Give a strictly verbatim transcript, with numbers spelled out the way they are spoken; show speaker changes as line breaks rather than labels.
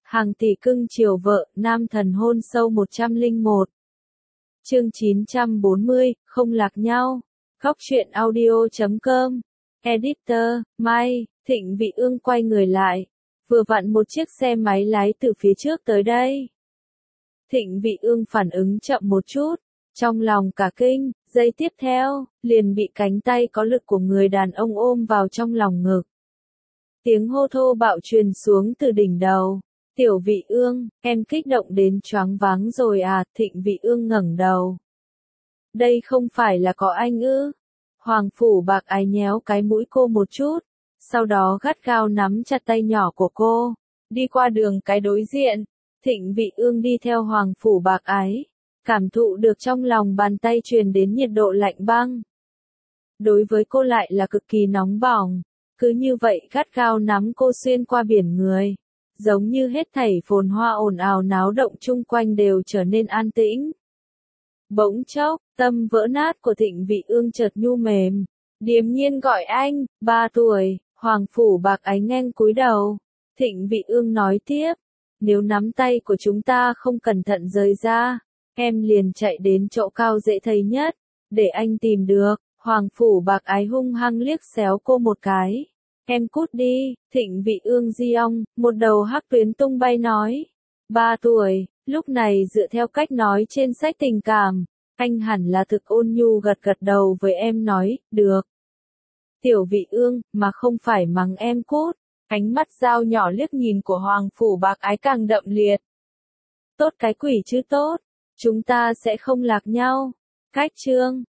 Hàng tỷ cưng chiều vợ, nam thần hôn sâu một trăm lẻ một. Chương chín trăm bốn mươi, không lạc nhau. Góc truyện audio chấm com. Editor, Mai, Thịnh Vị Ương quay người lại. Vừa vặn một chiếc xe máy lái từ phía trước tới đây. Thịnh Vị Ương phản ứng chậm một chút, trong lòng cả kinh, giây tiếp theo, liền bị cánh tay có lực của người đàn ông ôm vào trong lòng ngực. Tiếng hô thô bạo truyền xuống từ đỉnh đầu. Tiểu Vị Ương, em kích động đến choáng váng rồi à? Thịnh Vị Ương ngẩng đầu. Đây không phải là có anh ư? Hoàng Phủ Bạc Ái nhéo cái mũi cô một chút, sau đó gắt gao nắm chặt tay nhỏ của cô, đi qua đường cái đối diện. Thịnh Vị Ương đi theo Hoàng Phủ Bạc Ái, cảm thụ được trong lòng bàn tay truyền đến nhiệt độ lạnh băng. Đối với cô lại là cực kỳ nóng bỏng, cứ như vậy gắt gao nắm cô xuyên qua biển người. Giống như hết thảy phồn hoa ồn ào náo động chung quanh đều trở nên an tĩnh. Bỗng chốc, tâm vỡ nát của Thịnh Vị Ương chợt nhu mềm, điềm nhiên gọi anh, ba tuổi. Hoàng Phủ Bạc Ái nghênh cúi đầu. Thịnh Vị Ương nói tiếp, nếu nắm tay của chúng ta không cẩn thận rời ra, em liền chạy đến chỗ cao dễ thấy nhất, để anh tìm được. Hoàng Phủ Bạc Ái hung hăng liếc xéo cô một cái. Em cút đi. Thịnh Vị Ương di ong, một đầu hắc tuyến tung bay nói. Ba tuổi, lúc này dựa theo cách nói trên sách tình cảm, anh hẳn là thực ôn nhu gật gật đầu với em nói, được. Tiểu Vị Ương, mà không phải mắng em cút. Ánh mắt dao nhỏ liếc nhìn của Hoàng Phủ Bạc Ái càng đậm liệt. Tốt cái quỷ chứ tốt, chúng ta sẽ không lạc nhau. Cách chương.